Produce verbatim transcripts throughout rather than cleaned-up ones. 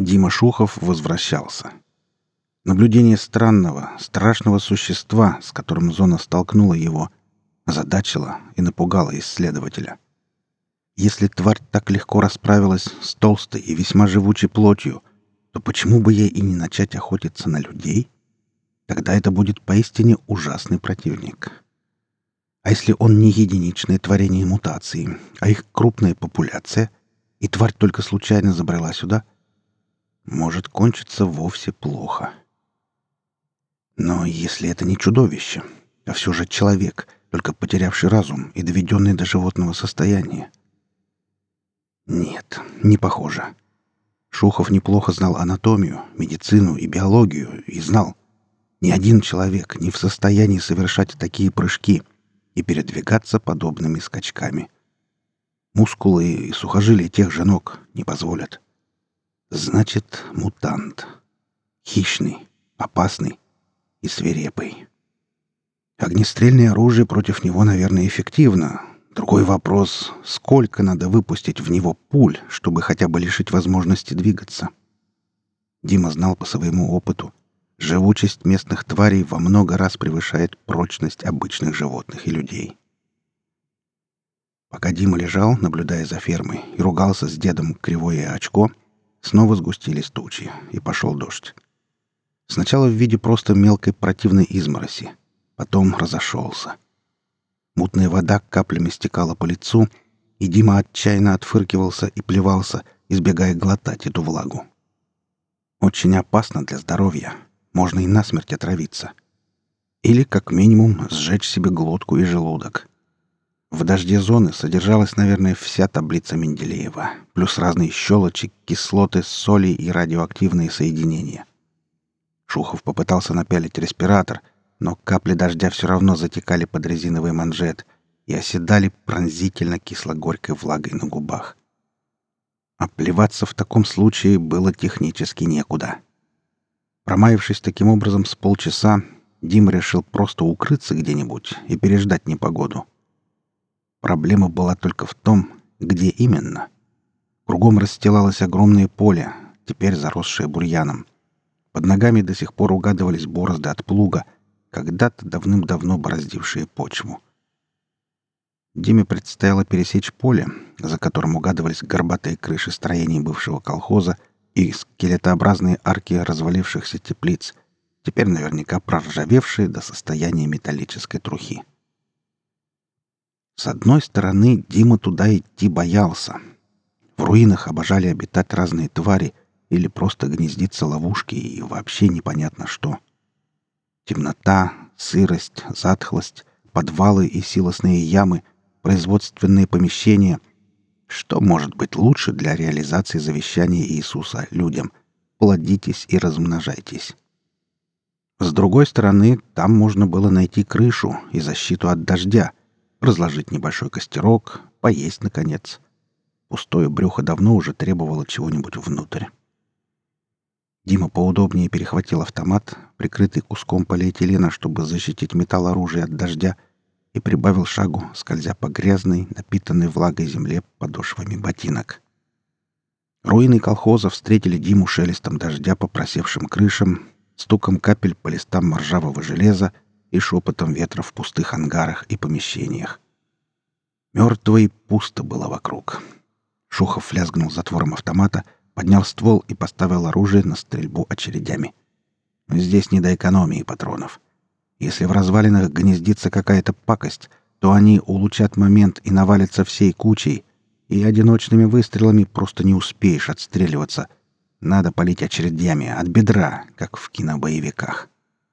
Дима Шухов возвращался. Наблюдение странного, страшного существа, с которым зона столкнула его, озадачило и напугало исследователя. Если тварь так легко расправилась с толстой и весьма живучей плотью, то почему бы ей и не начать охотиться на людей? Тогда это будет поистине ужасный противник. А если он не единичное творение мутации, а их крупная популяция, и тварь только случайно забрела сюда, может кончиться вовсе плохо. Но если это не чудовище, а все же человек, только потерявший разум и доведенный до животного состояния? Нет, не похоже. Шухов неплохо знал анатомию, медицину и биологию и знал, ни один человек не в состоянии совершать такие прыжки и передвигаться подобными скачками. Мускулы и сухожилия тех же ног не позволят. Значит, мутант. Хищный, опасный и свирепый. Огнестрельное оружие против него, наверное, эффективно. Другой вопрос — сколько надо выпустить в него пуль, чтобы хотя бы лишить возможности двигаться? Дима знал по своему опыту. Живучесть местных тварей во много раз превышает прочность обычных животных и людей. Пока Дима лежал, наблюдая за фермой, и ругался с дедом Кривое очко, снова сгустились тучи, и пошел дождь. Сначала в виде просто мелкой противной измороси, потом разошелся. Мутная вода каплями стекала по лицу, и Дима отчаянно отфыркивался и плевался, избегая глотать эту влагу. Очень опасно для здоровья. Можно и насмерть отравиться. Или, как минимум, сжечь себе глотку и желудок. В дожде зоны содержалась, наверное, вся таблица Менделеева, плюс разные щелочи, кислоты, соли и радиоактивные соединения. Шухов попытался напялить респиратор, но капли дождя все равно затекали под резиновый манжет и оседали пронзительно кисло-горькой влагой на губах. А плеваться в таком случае было технически некуда. Промаявшись таким образом с полчаса, Дима решил просто укрыться где-нибудь и переждать непогоду. Проблема была только в том, где именно. Кругом расстилалось огромное поле, теперь заросшее бурьяном. Под ногами до сих пор угадывались борозды от плуга, когда-то давным-давно бороздившие почву. Диме предстояло пересечь поле, за которым угадывались горбатые крыши строений бывшего колхоза и скелетообразные арки развалившихся теплиц, теперь наверняка проржавевшие до состояния металлической трухи. С одной стороны, Дима туда идти боялся. В руинах обожали обитать разные твари или просто гнездиться ловушки и вообще непонятно что. Темнота, сырость, затхлость, подвалы и силосные ямы, производственные помещения — что может быть лучше для реализации завещания Иисуса людям? Плодитесь и размножайтесь. С другой стороны, там можно было найти крышу и защиту от дождя, разложить небольшой костерок, поесть, наконец. Пустое брюхо давно уже требовало чего-нибудь внутрь. Дима поудобнее перехватил автомат, прикрытый куском полиэтилена, чтобы защитить металл оружия от дождя, и прибавил шагу, скользя по грязной, напитанной влагой земле подошвами ботинок. Руины колхоза встретили Диму шелестом дождя по просевшим крышам, стуком капель по листам ржавого железа и шепотом ветра в пустых ангарах и помещениях. Мертво и пусто было вокруг. Шухов лязгнул затвором автомата, поднял ствол и поставил оружие на стрельбу очередями. Здесь не до экономии патронов. Если в развалинах гнездится какая-то пакость, то они улучшат момент и навалятся всей кучей, и одиночными выстрелами просто не успеешь отстреливаться. Надо палить очередями от бедра, как в кинобоевиках.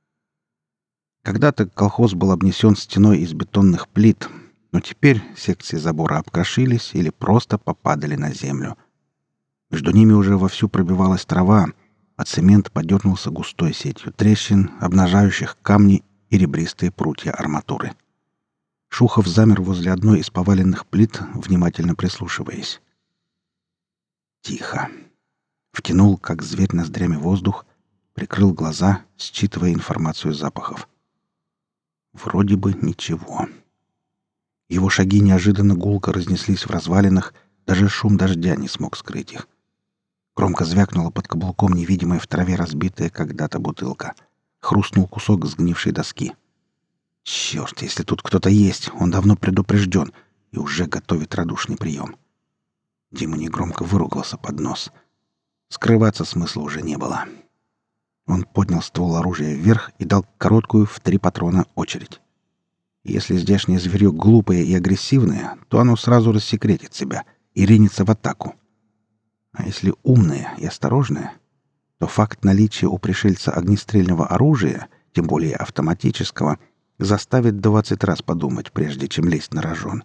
Когда-то колхоз был обнесен стеной из бетонных плит, но теперь секции забора обкрошились или просто попадали на землю. Между ними уже вовсю пробивалась трава, а цемент подернулся густой сетью трещин, обнажающих камни и ребристые прутья арматуры. Шухов замер возле одной из поваленных плит, внимательно прислушиваясь. Тихо. Втянул, как зверь, ноздрями воздух, прикрыл глаза, считывая информацию запахов. Вроде бы ничего. Его шаги неожиданно гулко разнеслись в развалинах, даже шум дождя не смог скрыть их. Громко звякнула под каблуком невидимая в траве разбитая когда-то бутылка. Хрустнул кусок сгнившей доски. Черт, если тут кто-то есть, он давно предупрежден и уже готовит радушный прием. Дима негромко выругался под нос. Скрываться смысла уже не было. Он поднял ствол оружия вверх и дал короткую в три патрона очередь. Если здешнее зверье глупое и агрессивное, то оно сразу рассекретит себя и ринется в атаку. А если умное и осторожное, то факт наличия у пришельца огнестрельного оружия, тем более автоматического, заставит двадцать раз подумать, прежде чем лезть на рожон.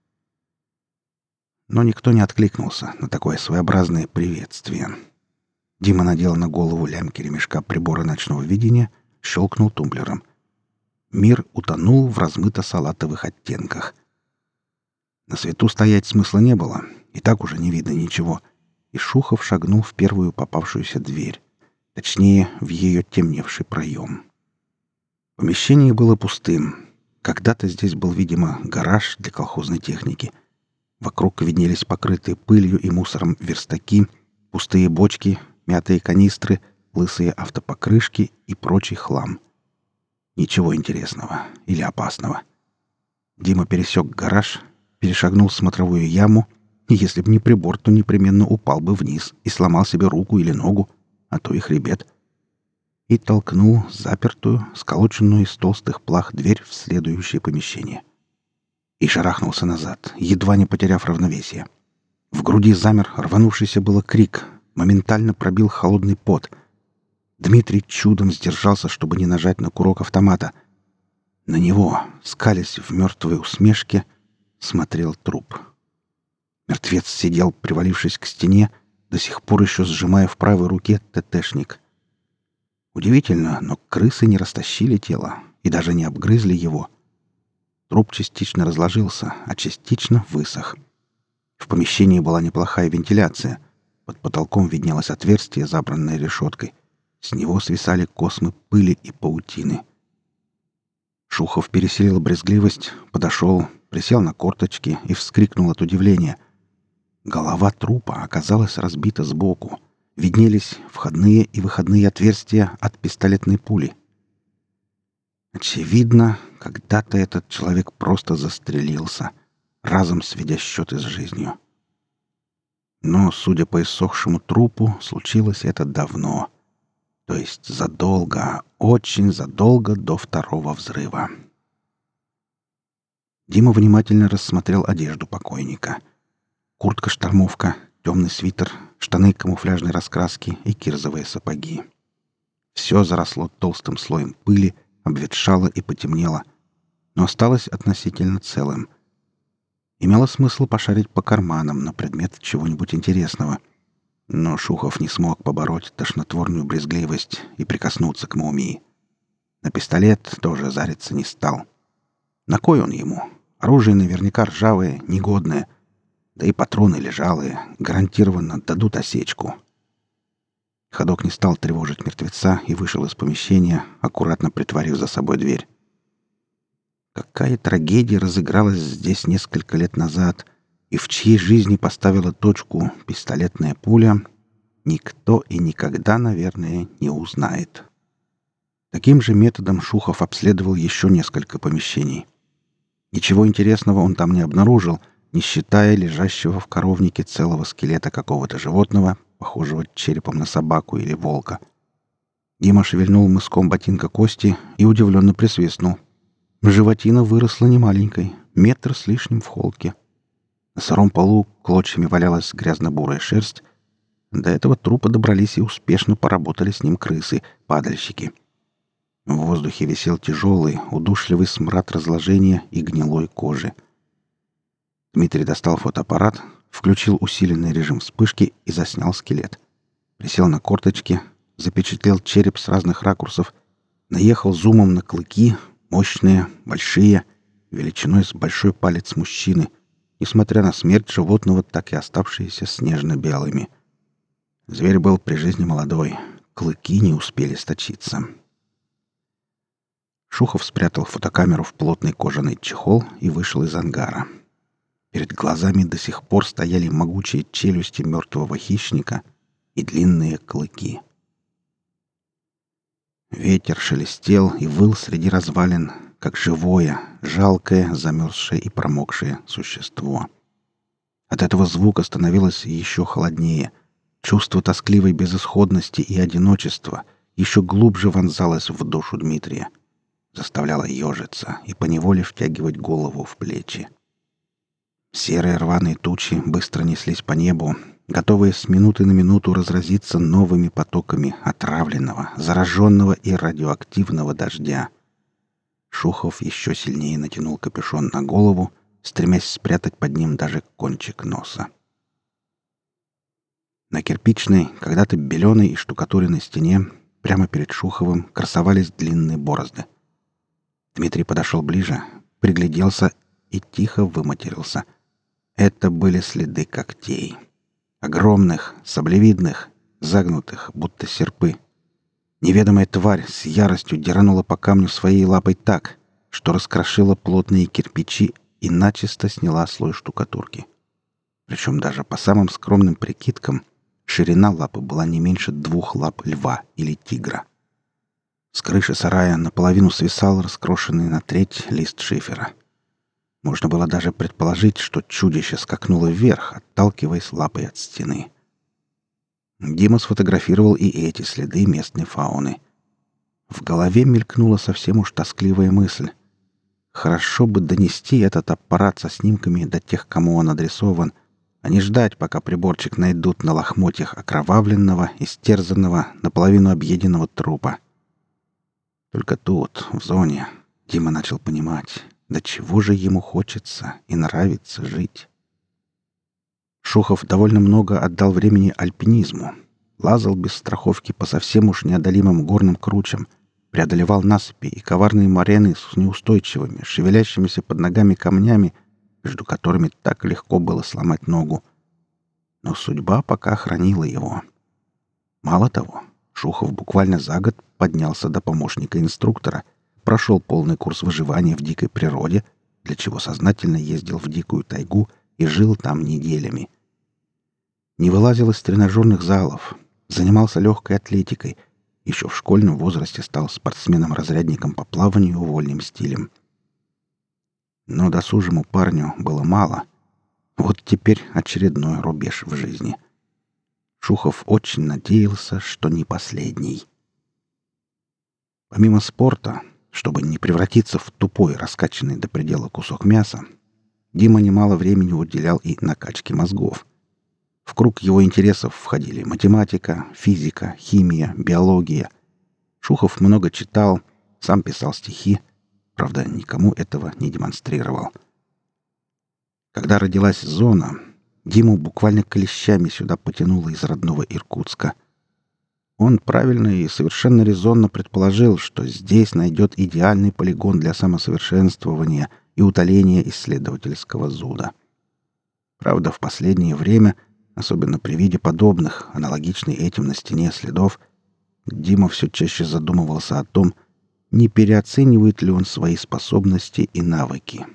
Но никто не откликнулся на такое своеобразное приветствие. Дима надел на голову лямки ремешка прибора ночного видения, щелкнул тумблером. Мир утонул в размыто-салатовых оттенках. На свету стоять смысла не было, и так уже не видно ничего, и Шухов шагнул в первую попавшуюся дверь, точнее, в ее темневший проем. Помещение было пустым. Когда-то здесь был, видимо, гараж для колхозной техники. Вокруг виднелись покрытые пылью и мусором верстаки, пустые бочки, мятые канистры, лысые автопокрышки и прочий хлам. Ничего интересного или опасного. Дима пересек гараж, перешагнул смотровую яму, и если б не прибор, то непременно упал бы вниз и сломал себе руку или ногу, а то и хребет. И толкнул запертую, сколоченную из толстых плах дверь в следующее помещение. И шарахнулся назад, едва не потеряв равновесие. В груди замер рванувшийся было крик, моментально пробил холодный пот. Дмитрий чудом сдержался, чтобы не нажать на курок автомата. На него, скалясь в мертвой усмешке, смотрел труп. Мертвец сидел, привалившись к стене, до сих пор еще сжимая в правой руке ТТшник. Удивительно, но крысы не растащили тело и даже не обгрызли его. Труп частично разложился, а частично высох. В помещении была неплохая вентиляция. Под потолком виднелось отверстие, забранное решеткой. С него свисали космы пыли и паутины. Шухов пересилил брезгливость, подошел, присел на корточки и вскрикнул от удивления. Голова трупа оказалась разбита сбоку. Виднелись входные и выходные отверстия от пистолетной пули. Очевидно, когда-то этот человек просто застрелился, разом сведя счеты с жизнью. Но, судя по иссохшему трупу, случилось это давно. То есть задолго, очень задолго до второго взрыва. Дима внимательно рассмотрел одежду покойника. Куртка-штормовка, темный свитер, штаны камуфляжной раскраски и кирзовые сапоги. Все заросло толстым слоем пыли, обветшало и потемнело, но осталось относительно целым. Имело смысл пошарить по карманам на предмет чего-нибудь интересного. Но Шухов не смог побороть тошнотворную брезгливость и прикоснуться к мумии. На пистолет тоже зариться не стал. На кой он ему? Оружие наверняка ржавое, негодное. Да и патроны лежалые, гарантированно дадут осечку. Ходок не стал тревожить мертвеца и вышел из помещения, аккуратно притворив за собой дверь. Какая трагедия разыгралась здесь несколько лет назад, и в чьей жизни поставила точку пистолетная пуля, никто и никогда, наверное, не узнает. Таким же методом Шухов обследовал еще несколько помещений. Ничего интересного он там не обнаружил, не считая лежащего в коровнике целого скелета какого-то животного, похожего черепом на собаку или волка. Дима шевельнул мыском ботинка кости и удивленно присвистнул. Животина выросла немаленькой, метр с лишним в холке. На сыром полу клочьями валялась грязно-бурая шерсть. До этого трупа добрались и успешно поработали с ним крысы, падальщики. В воздухе висел тяжелый, удушливый смрад разложения и гнилой кожи. Дмитрий достал фотоаппарат, включил усиленный режим вспышки и заснял скелет. Присел на корточки, запечатлел череп с разных ракурсов, наехал зумом на клыки, мощные, большие, величиной с большой палец мужчины, несмотря на смерть животного, так и оставшиеся снежно-белыми. Зверь был при жизни молодой, клыки не успели сточиться. Шухов спрятал фотокамеру в плотный кожаный чехол и вышел из ангара. Перед глазами до сих пор стояли могучие челюсти мертвого хищника, и длинные клыки. Ветер шелестел и выл среди развалин, как живое, жалкое, замерзшее и промокшее существо. От этого звука становилось еще холоднее. Чувство тоскливой безысходности и одиночества еще глубже вонзалось в душу Дмитрия, заставляло ежиться и поневоле втягивать голову в плечи. Серые рваные тучи быстро неслись по небу, готовые с минуты на минуту разразиться новыми потоками отравленного, зараженного и радиоактивного дождя. Шухов еще сильнее натянул капюшон на голову, стремясь спрятать под ним даже кончик носа. На кирпичной, когда-то беленой и штукатуренной стене, прямо перед Шуховым, красовались длинные борозды. Дмитрий подошел ближе, пригляделся и тихо выматерился. Это были следы когтей. Огромных, саблевидных, загнутых, будто серпы. Неведомая тварь с яростью деранула по камню своей лапой так, что раскрошила плотные кирпичи и начисто сняла слой штукатурки. Причем даже по самым скромным прикидкам ширина лапы была не меньше двух лап льва или тигра. С крыши сарая наполовину свисал раскрошенный на треть лист шифера. Можно было даже предположить, что чудище скакнуло вверх, отталкиваясь лапой от стены. Дима сфотографировал и эти следы местной фауны. В голове мелькнула совсем уж тоскливая мысль. Хорошо бы донести этот аппарат со снимками до тех, кому он адресован, а не ждать, пока приборчик найдут на лохмотьях окровавленного, истерзанного, наполовину объеденного трупа. Только тут, в зоне, Дима начал понимать, до чего же ему хочется и нравится жить. Шухов довольно много отдал времени альпинизму. Лазал без страховки по совсем уж неодолимым горным кручам, преодолевал насыпи и коварные морены с неустойчивыми, шевелящимися под ногами камнями, между которыми так легко было сломать ногу. Но судьба пока хранила его. Мало того, Шухов буквально за год поднялся до помощника инструктора, прошел полный курс выживания в дикой природе, для чего сознательно ездил в дикую тайгу и жил там неделями. Не вылазил из тренажерных залов, занимался легкой атлетикой, еще в школьном возрасте стал спортсменом-разрядником по плаванию вольным стилем. Но досужему парню было мало. Вот теперь очередной рубеж в жизни. Шухов очень надеялся, что не последний. Помимо спорта, чтобы не превратиться в тупой, раскачанный до предела кусок мяса, Дима немало времени уделял и накачке мозгов. В круг его интересов входили математика, физика, химия, биология. Шухов много читал, сам писал стихи, правда, никому этого не демонстрировал. Когда родилась зона, Диму буквально клещами сюда потянуло из родного Иркутска. Он правильно и совершенно резонно предположил, что здесь найдет идеальный полигон для самосовершенствования и утоления исследовательского зуда. Правда, в последнее время, особенно при виде подобных, аналогичных этим на стене следов, Дима все чаще задумывался о том, не переоценивает ли он свои способности и навыки.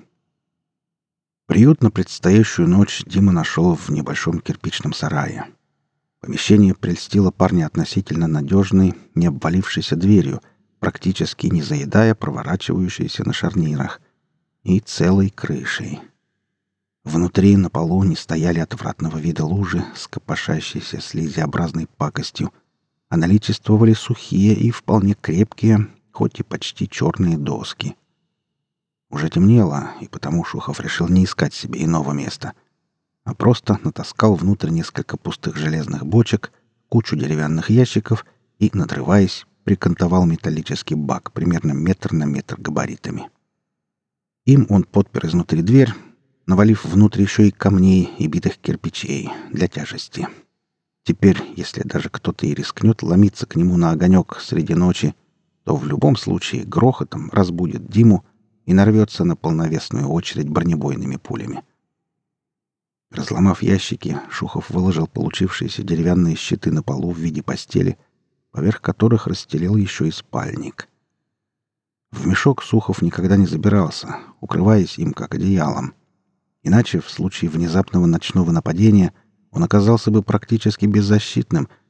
Приют на предстоящую ночь Дима нашел в небольшом кирпичном сарае. Помещение прельстило парня относительно надежной, не обвалившейся дверью, практически не заедая проворачивающейся на шарнирах, и целой крышей. Внутри на полу не стояли отвратного вида лужи с копошащейся слизеобразной пакостью, а наличествовали сухие и вполне крепкие, хоть и почти черные доски. Уже темнело, и потому Шухов решил не искать себе иного места, а просто натаскал внутрь несколько пустых железных бочек, кучу деревянных ящиков и, надрываясь, прикантовал металлический бак примерно метр на метр габаритами. Им он подпер изнутри дверь, навалив внутрь еще и камней и битых кирпичей для тяжести. Теперь, если даже кто-то и рискнет ломиться к нему на огонек среди ночи, то в любом случае грохотом разбудит Диму и нарвется на полновесную очередь бронебойными пулями. Разломав ящики, Шухов выложил получившиеся деревянные щиты на полу в виде постели, поверх которых расстелил еще и спальник. В мешок Шухов никогда не забирался, укрываясь им как одеялом. Иначе, в случае внезапного ночного нападения, он оказался бы практически беззащитным,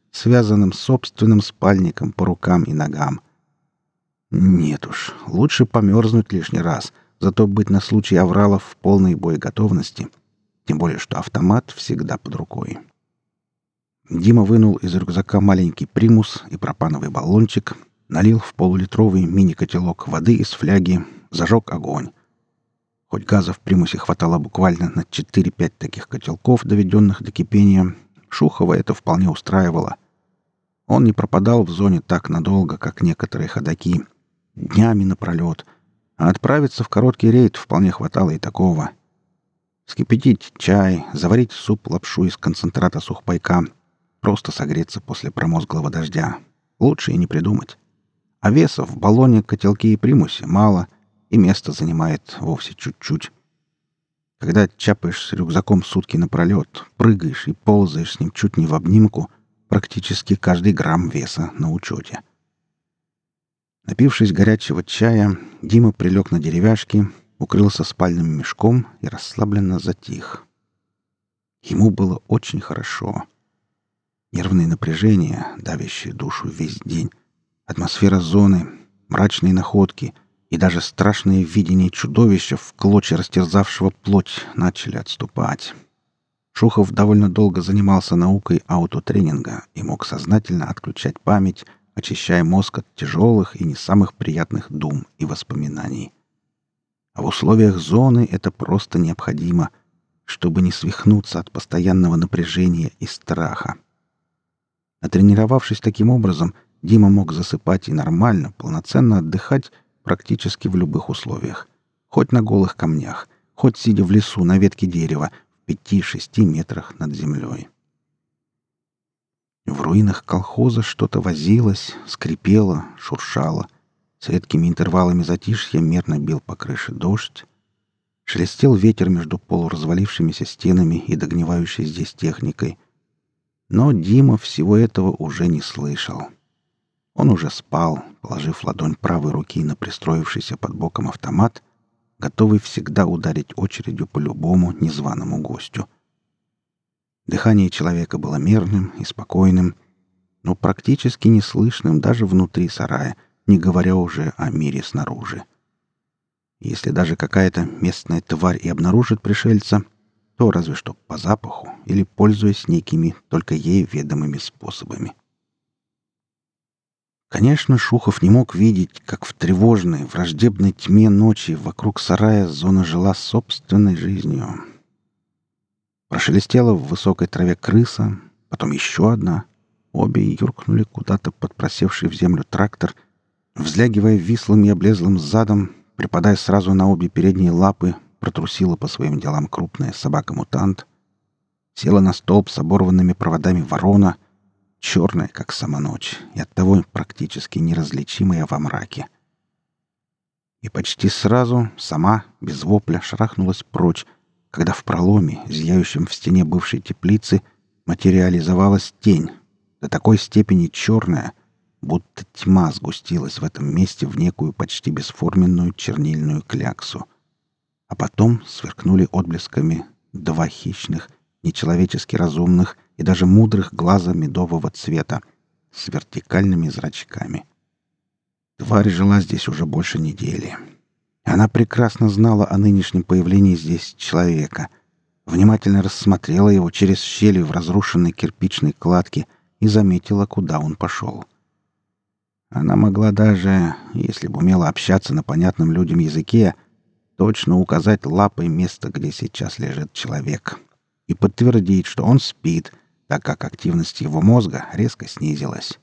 связанным собственным спальником по рукам и ногам. Нет уж, лучше померзнуть лишний раз, зато быть на случай авралов в полной боеготовности, тем более что автомат всегда под рукой. Дима вынул из рюкзака маленький примус и пропановый баллончик, налил в полулитровый мини-котелок воды из фляги, зажег огонь. Хоть газа в примусе хватало буквально на четыре-пять таких котелков, доведенных до кипения, Шухова это вполне устраивало. Он не пропадал в зоне так надолго, как некоторые ходаки, днями напролет, а отправиться в короткий рейд вполне хватало и такого. Вскипятить чай, заварить суп-лапшу из концентрата сухпайка, просто согреться после промозглого дождя. Лучше и не придумать. А веса в баллоне, котелке и примусе мало, и место занимает вовсе чуть-чуть. Когда чапаешь с рюкзаком сутки напролет, прыгаешь и ползаешь с ним чуть не в обнимку, практически каждый грамм веса на учете. Напившись горячего чая, Дима прилег на деревяшки, укрылся спальным мешком и расслабленно затих. Ему было очень хорошо. Нервные напряжения, давящие душу весь день, атмосфера зоны, мрачные находки и даже страшное видение чудовища, в клочья растерзавшего плоть, начали отступать. Шухов довольно долго занимался наукой аутотренинга и мог сознательно отключать память, очищая мозг от тяжелых и не самых приятных дум и воспоминаний. А в условиях зоны это просто необходимо, чтобы не свихнуться от постоянного напряжения и страха. Натренировавшись таким образом, Дима мог засыпать и нормально, полноценно отдыхать практически в любых условиях. Хоть на голых камнях, хоть сидя в лесу на ветке дерева в пяти-шести метрах над землей. В руинах колхоза что-то возилось, скрипело, шуршало. С редкими интервалами затишья мерно бил по крыше дождь. Шелестел ветер между полуразвалившимися стенами и догнивающей здесь техникой. Но Дима всего этого уже не слышал. Он уже спал, положив ладонь правой руки на пристроившийся под боком автомат, готовый всегда ударить очередью по любому незваному гостю. Дыхание человека было мерным и спокойным, но практически неслышным даже внутри сарая, не говоря уже о мире снаружи. Если даже какая-то местная тварь и обнаружит пришельца, то разве что по запаху или пользуясь некими только ей ведомыми способами. Конечно, Шухов не мог видеть, как в тревожной, враждебной тьме ночи вокруг сарая зона жила собственной жизнью. Прошелестела в высокой траве крыса, потом еще одна. Обе юркнули куда-то под просевший в землю трактор, взлягивая вислым и облезлым задом, припадая сразу на обе передние лапы, протрусила по своим делам крупная собака-мутант. Села на столб с оборванными проводами ворона, черная, как сама ночь, и оттого практически неразличимая во мраке. И почти сразу сама, без вопля, шарахнулась прочь, когда в проломе, зияющем в стене бывшей теплицы, материализовалась тень, до такой степени черная, будто тьма сгустилась в этом месте в некую почти бесформенную чернильную кляксу. А потом сверкнули отблесками два хищных, нечеловечески разумных и даже мудрых глаза медового цвета с вертикальными зрачками. Тварь жила здесь уже больше недели. Она прекрасно знала о нынешнем появлении здесь человека, внимательно рассмотрела его через щели в разрушенной кирпичной кладке и заметила, куда он пошел. Она могла даже, если бы умела общаться на понятном людям языке, точно указать лапой место, где сейчас лежит человек, и подтвердить, что он спит, так как активность его мозга резко снизилась.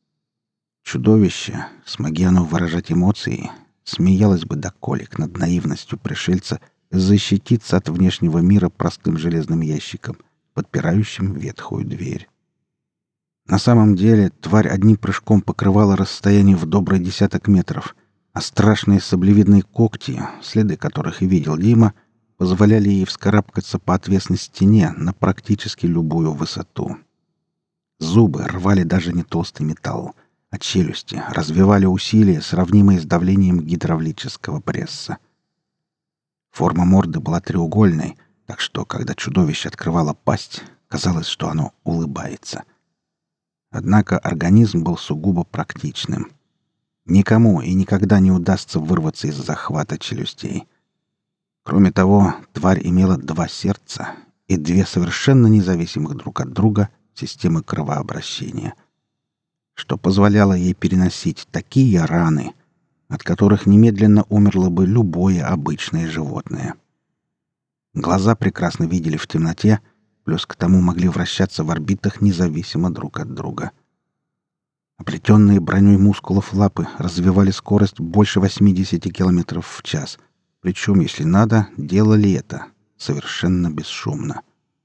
Чудовище, смоги оно выражать эмоции, смеялось бы до колик над наивностью пришельца защититься от внешнего мира простым железным ящиком, подпирающим ветхую дверь. На самом деле тварь одним прыжком покрывала расстояние в добрый десяток метров, а страшные саблевидные когти, следы которых и видел Дима, позволяли ей вскарабкаться по отвесной стене на практически любую высоту. Зубы рвали даже не толстый металл, а челюсти развивали усилия, сравнимые с давлением гидравлического пресса. Форма морды была треугольной, так что, когда чудовище открывало пасть, казалось, что оно улыбается. Однако организм был сугубо практичным. Никому и никогда не удастся вырваться из захвата челюстей. Кроме того, тварь имела два сердца и две совершенно независимых друг от друга системы кровообращения, что позволяло ей переносить такие раны, от которых немедленно умерло бы любое обычное животное. Глаза прекрасно видели в темноте, плюс к тому могли вращаться в орбитах независимо друг от друга. Оплетенные броней мускулов лапы развивали скорость больше восьмидесяти километров в час, причем, если надо, делали это совершенно бесшумно.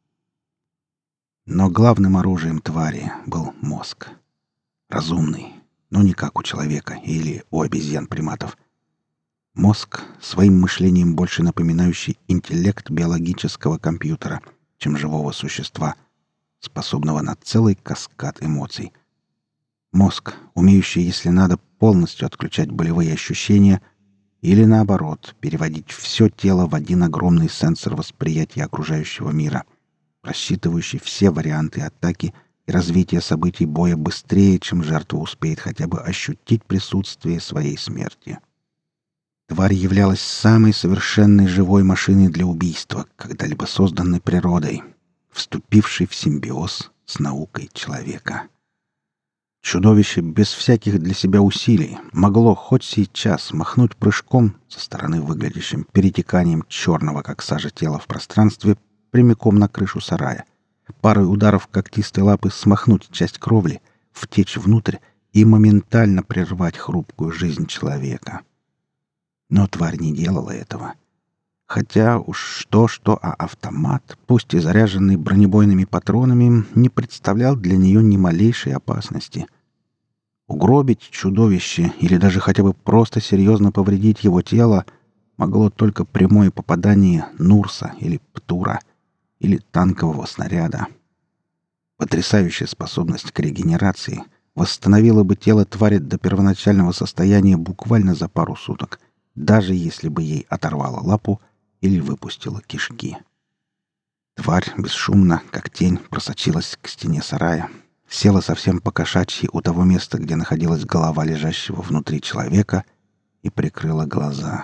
Но главным оружием твари был мозг. Разумный, но не как у человека или у обезьян-приматов. Мозг, своим мышлением больше напоминающий интеллект биологического компьютера, чем живого существа, способного на целый каскад эмоций. Мозг, умеющий, если надо, полностью отключать болевые ощущения или, наоборот, переводить все тело в один огромный сенсор восприятия окружающего мира, рассчитывающий все варианты атаки и развития событий боя быстрее, чем жертва успеет хотя бы ощутить присутствие своей смерти. Тварь являлась самой совершенной живой машиной для убийства, когда-либо созданной природой, вступившей в симбиоз с наукой человека. Чудовище без всяких для себя усилий могло хоть сейчас махнуть прыжком со стороны выглядящим перетеканием черного, как сажа, тела в пространстве прямиком на крышу сарая, парой ударов когтистой лапы смахнуть часть кровли, втечь внутрь и моментально прервать хрупкую жизнь человека. Но тварь не делала этого. Хотя уж что-что, а автомат, пусть и заряженный бронебойными патронами, не представлял для нее ни малейшей опасности. Угробить чудовище или даже хотя бы просто серьезно повредить его тело могло только прямое попадание Нурса или Птура или танкового снаряда. Потрясающая способность к регенерации восстановила бы тело твари до первоначального состояния буквально за пару суток, даже если бы ей оторвало лапу или выпустила кишки. Тварь бесшумно, как тень, просочилась к стене сарая, села совсем по-кошачьи у того места, где находилась голова лежащего внутри человека, и прикрыла глаза.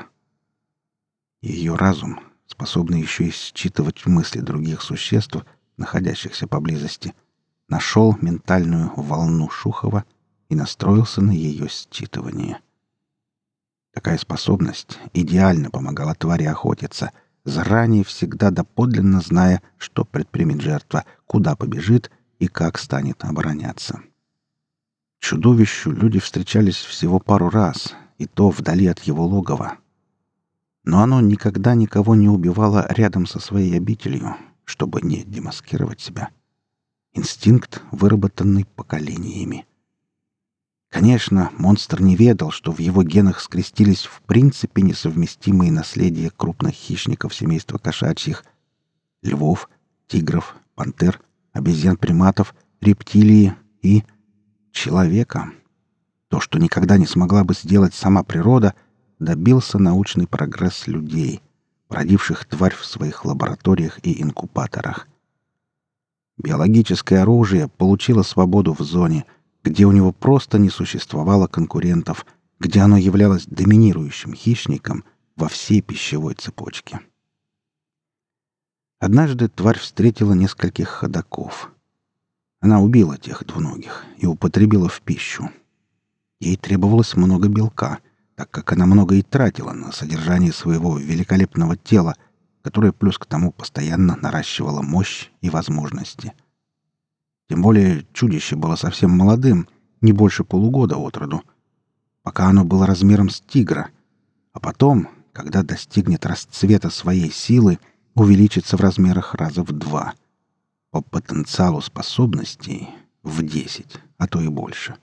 Ее разум, способный еще и считывать мысли других существ, находящихся поблизости, нашел ментальную волну Шухова и настроился на ее считывание. Такая способность идеально помогала твари охотиться, заранее всегда доподлинно зная, что предпримет жертва, куда побежит и как станет обороняться. Чудовищу люди встречались всего пару раз, и то вдали от его логова. Но оно никогда никого не убивало рядом со своей обителью, чтобы не демаскировать себя. Инстинкт, выработанный поколениями. Конечно, монстр не ведал, что в его генах скрестились в принципе несовместимые наследия крупных хищников семейства кошачьих — львов, тигров, пантер, обезьян-приматов, рептилии и человека. То, что никогда не смогла бы сделать сама природа, добился научный прогресс людей, породивших тварь в своих лабораториях и инкубаторах. Биологическое оружие получило свободу в зоне, где у него просто не существовало конкурентов, где оно являлось доминирующим хищником во всей пищевой цепочке. Однажды тварь встретила нескольких ходоков. Она убила тех двуногих и употребила в пищу. Ей требовалось много белка, так как она много и тратила на содержание своего великолепного тела, которое плюс к тому постоянно наращивало мощь и возможности. Тем более чудище было совсем молодым, не больше полугода от роду. Пока оно было размером с тигра. А потом, когда достигнет расцвета своей силы, увеличится в размерах раза в два. По потенциалу способностей в десять, а то и больше.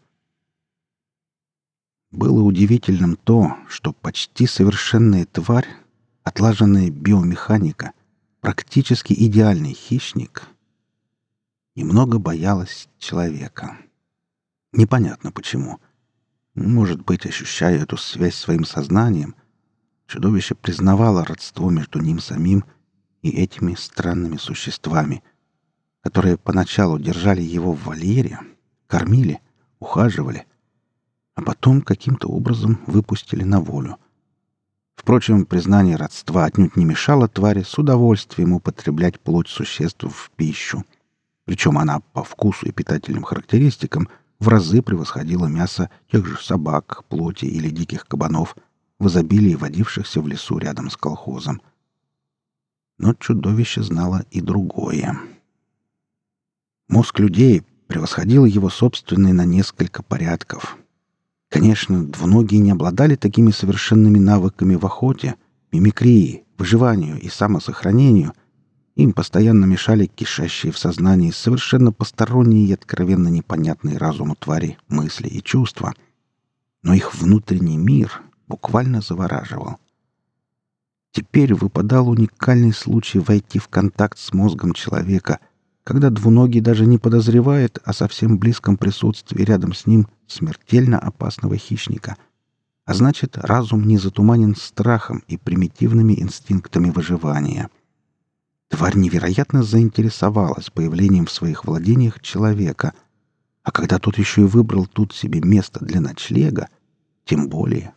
Было удивительным то, что почти совершенная тварь, отлаженная биомеханика, практически идеальный хищник, немного боялась человека. Непонятно почему. Может быть, ощущая эту связь своим сознанием, чудовище признавало родство между ним самим и этими странными существами, которые поначалу держали его в вольере, кормили, ухаживали, а потом каким-то образом выпустили на волю. Впрочем, признание родства отнюдь не мешало твари с удовольствием употреблять плоть существ в пищу. Причем она по вкусу и питательным характеристикам в разы превосходила мясо тех же собак, плоти или диких кабанов, в изобилии водившихся в лесу рядом с колхозом. Но чудовище знало и другое. Мозг людей превосходил его собственный на несколько порядков. Конечно, двуногие не обладали такими совершенными навыками в охоте, мимикрии, выживанию и самосохранению. Им постоянно мешали кишащие в сознании совершенно посторонние и откровенно непонятные разуму твари мысли и чувства. Но их внутренний мир буквально завораживал. Теперь выпадал уникальный случай войти в контакт с мозгом человека, когда двуногий даже не подозревает о совсем близком присутствии рядом с ним смертельно опасного хищника. А значит, разум не затуманен страхом и примитивными инстинктами выживания. Тварь невероятно заинтересовалась появлением в своих владениях человека, а когда тот еще и выбрал тут себе место для ночлега, тем более.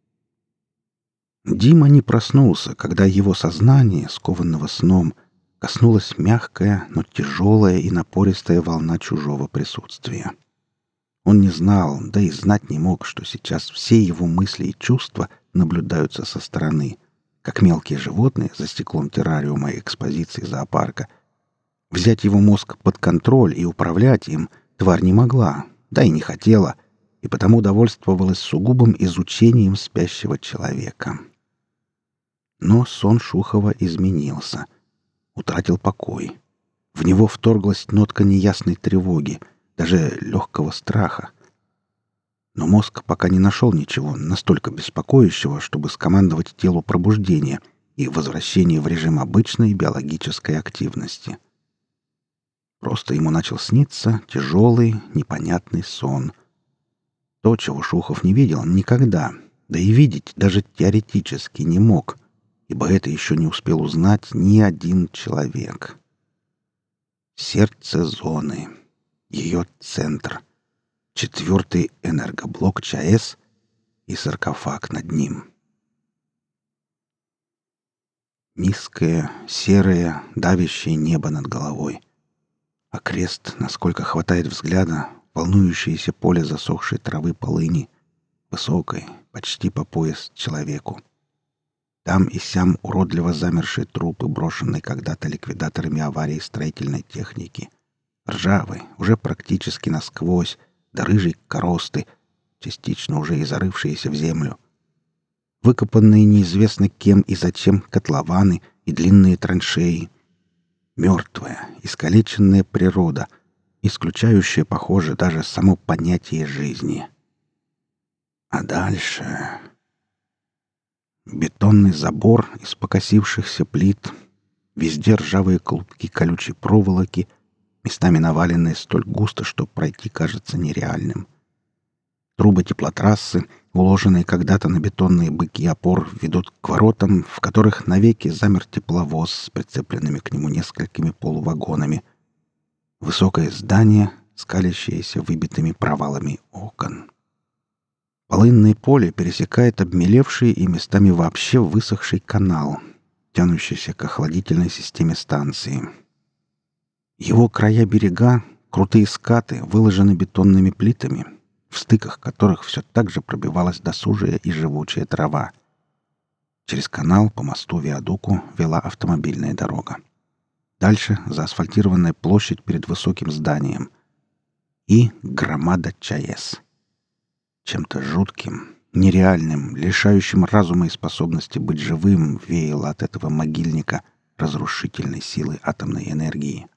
Дима не проснулся, когда его сознание, скованного сном, коснулась мягкая, но тяжелая и напористая волна чужого присутствия. Он не знал, да и знать не мог, что сейчас все его мысли и чувства наблюдаются со стороны, как мелкие животные за стеклом террариума и экспозиции зоопарка. Взять его мозг под контроль и управлять им тварь не могла, да и не хотела, и потому довольствовалась сугубым изучением спящего человека. Но сон Шухова изменился, утратил покой. В него вторглась нотка неясной тревоги, даже легкого страха. Но мозг пока не нашел ничего настолько беспокоящего, чтобы скомандовать телу пробуждение и возвращение в режим обычной биологической активности. Просто ему начал сниться тяжелый, непонятный сон. То, чего Шухов не видел никогда, да и видеть даже теоретически не мог, ибо это еще не успел узнать ни один человек. Сердце зоны, ее центр, четвертый энергоблок ЧАЭС и саркофаг над ним. Низкое, серое, давящее небо над головой. А крест, насколько хватает взгляда, волнующееся поле засохшей травы полыни, высокой, почти по пояс человеку. Там и сям уродливо замершие трупы, брошенные когда-то ликвидаторами аварии строительной техники. Ржавый, уже практически насквозь, да рыжий коросты, частично уже и зарывшиеся в землю. Выкопанные неизвестно кем и зачем котлованы и длинные траншеи. Мертвая, искалеченная природа, исключающая, похоже, даже само понятие жизни. А дальше... Бетонный забор из покосившихся плит, везде ржавые клубки колючей проволоки, местами наваленные столь густо, что пройти кажется нереальным. Трубы теплотрассы, уложенные когда-то на бетонные быки опор, ведут к воротам, в которых навеки замер тепловоз с прицепленными к нему несколькими полувагонами. Высокое здание, скалящееся выбитыми провалами окон. Полынное поле пересекает обмелевший и местами вообще высохший канал, тянущийся к охладительной системе станции. Его края-берега, крутые скаты, выложены бетонными плитами, в стыках которых все так же пробивалась досужая и живучая трава. Через канал по мосту-виадуку вела автомобильная дорога. Дальше заасфальтированная площадь перед высоким зданием. И громада ЧАЭС. Чем-то жутким, нереальным, лишающим разума и способности быть живым веяло от этого могильника разрушительной силы атомной энергии.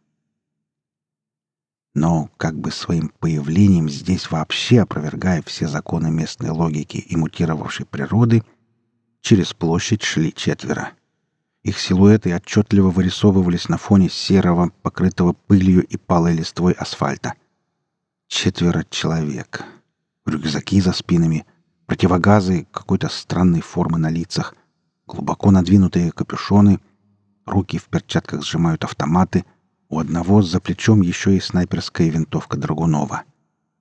Но как бы своим появлением здесь вообще опровергая все законы местной логики и мутировавшей природы, через площадь шли четверо. Их силуэты отчетливо вырисовывались на фоне серого, покрытого пылью и палой листвой асфальта. Четверо человек. Рюкзаки за спинами, противогазы какой-то странной формы на лицах, глубоко надвинутые капюшоны, руки в перчатках сжимают автоматы, у одного за плечом еще и снайперская винтовка Драгунова.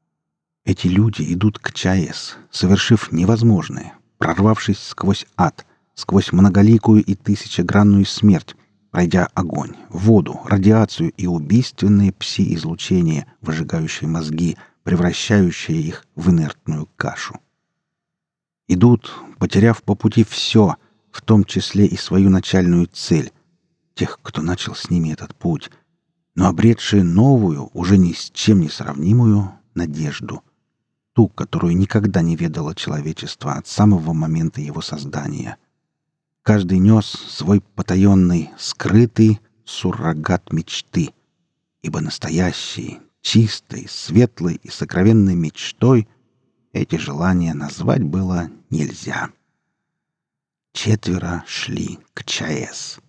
Эти люди идут к ЧАЭС, совершив невозможное, прорвавшись сквозь ад, сквозь многоликую и тысячегранную смерть, пройдя огонь, воду, радиацию и убийственные пси-излучения, выжигающие мозги, превращающие их в инертную кашу. Идут, потеряв по пути все, в том числе и свою начальную цель, тех, кто начал с ними этот путь, но обретшие новую, уже ни с чем не сравнимую надежду, ту, которую никогда не ведало человечество от самого момента его создания. Каждый нес свой потаенный, скрытый суррогат мечты, ибо настоящей, чистой, светлой и сокровенной мечтой эти желания назвать было нельзя. Четверо шли к ЧАЭС.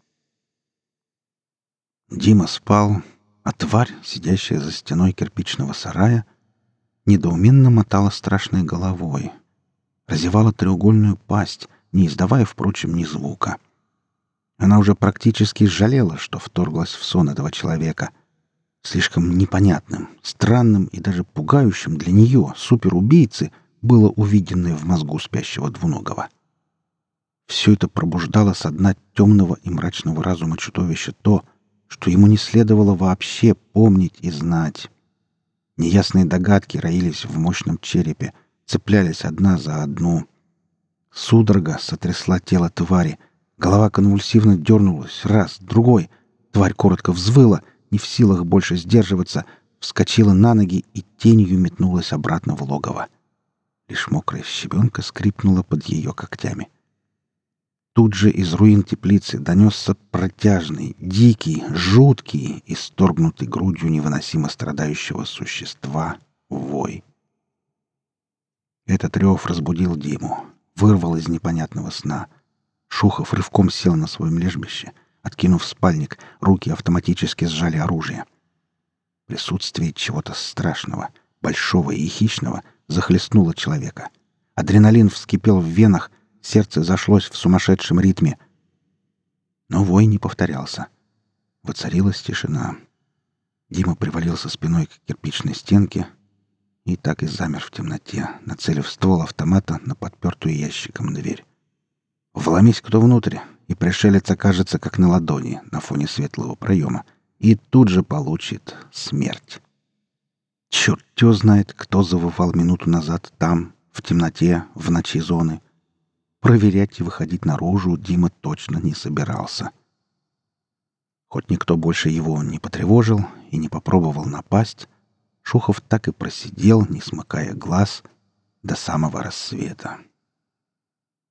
Дима спал, а тварь, сидящая за стеной кирпичного сарая, недоуменно мотала страшной головой, разевала треугольную пасть, не издавая, впрочем, ни звука. Она уже практически жалела, что вторглась в сон этого человека. Слишком непонятным, странным и даже пугающим для нее, суперубийцы, было увиденное в мозгу спящего двуногого. Все это пробуждало со дна темного и мрачного разума чудовища то, что ему не следовало вообще помнить и знать. Неясные догадки роились в мощном черепе, цеплялись одна за одну. Судорога сотрясла тело твари. Голова конвульсивно дернулась. Раз, другой. Тварь коротко взвыла, не в силах больше сдерживаться, вскочила на ноги и тенью метнулась обратно в логово. Лишь мокрая щебенка скрипнула под ее когтями. Тут же из руин теплицы донесся протяжный, дикий, жуткий, исторгнутый грудью невыносимо страдающего существа вой. Этот рев разбудил Диму, вырвал из непонятного сна. Шухов рывком сел на своем лежбище. Откинув спальник, руки автоматически сжали оружие. Присутствие чего-то страшного, большого и хищного захлестнуло человека. Адреналин вскипел в венах, сердце зашлось в сумасшедшем ритме. Но вой не повторялся. Воцарилась тишина. Дима привалился спиной к кирпичной стенке и так и замер в темноте, нацелив ствол автомата на подпертую ящиком дверь. Вломись кто внутрь, и пришелец окажется как на ладони на фоне светлого проема, и тут же получит смерть. Черт его знает, кто завывал минуту назад там, в темноте, в ночи зоны. Проверять и выходить наружу Дима точно не собирался. Хоть никто больше его не потревожил и не попробовал напасть, Шухов так и просидел, не смыкая глаз, до самого рассвета.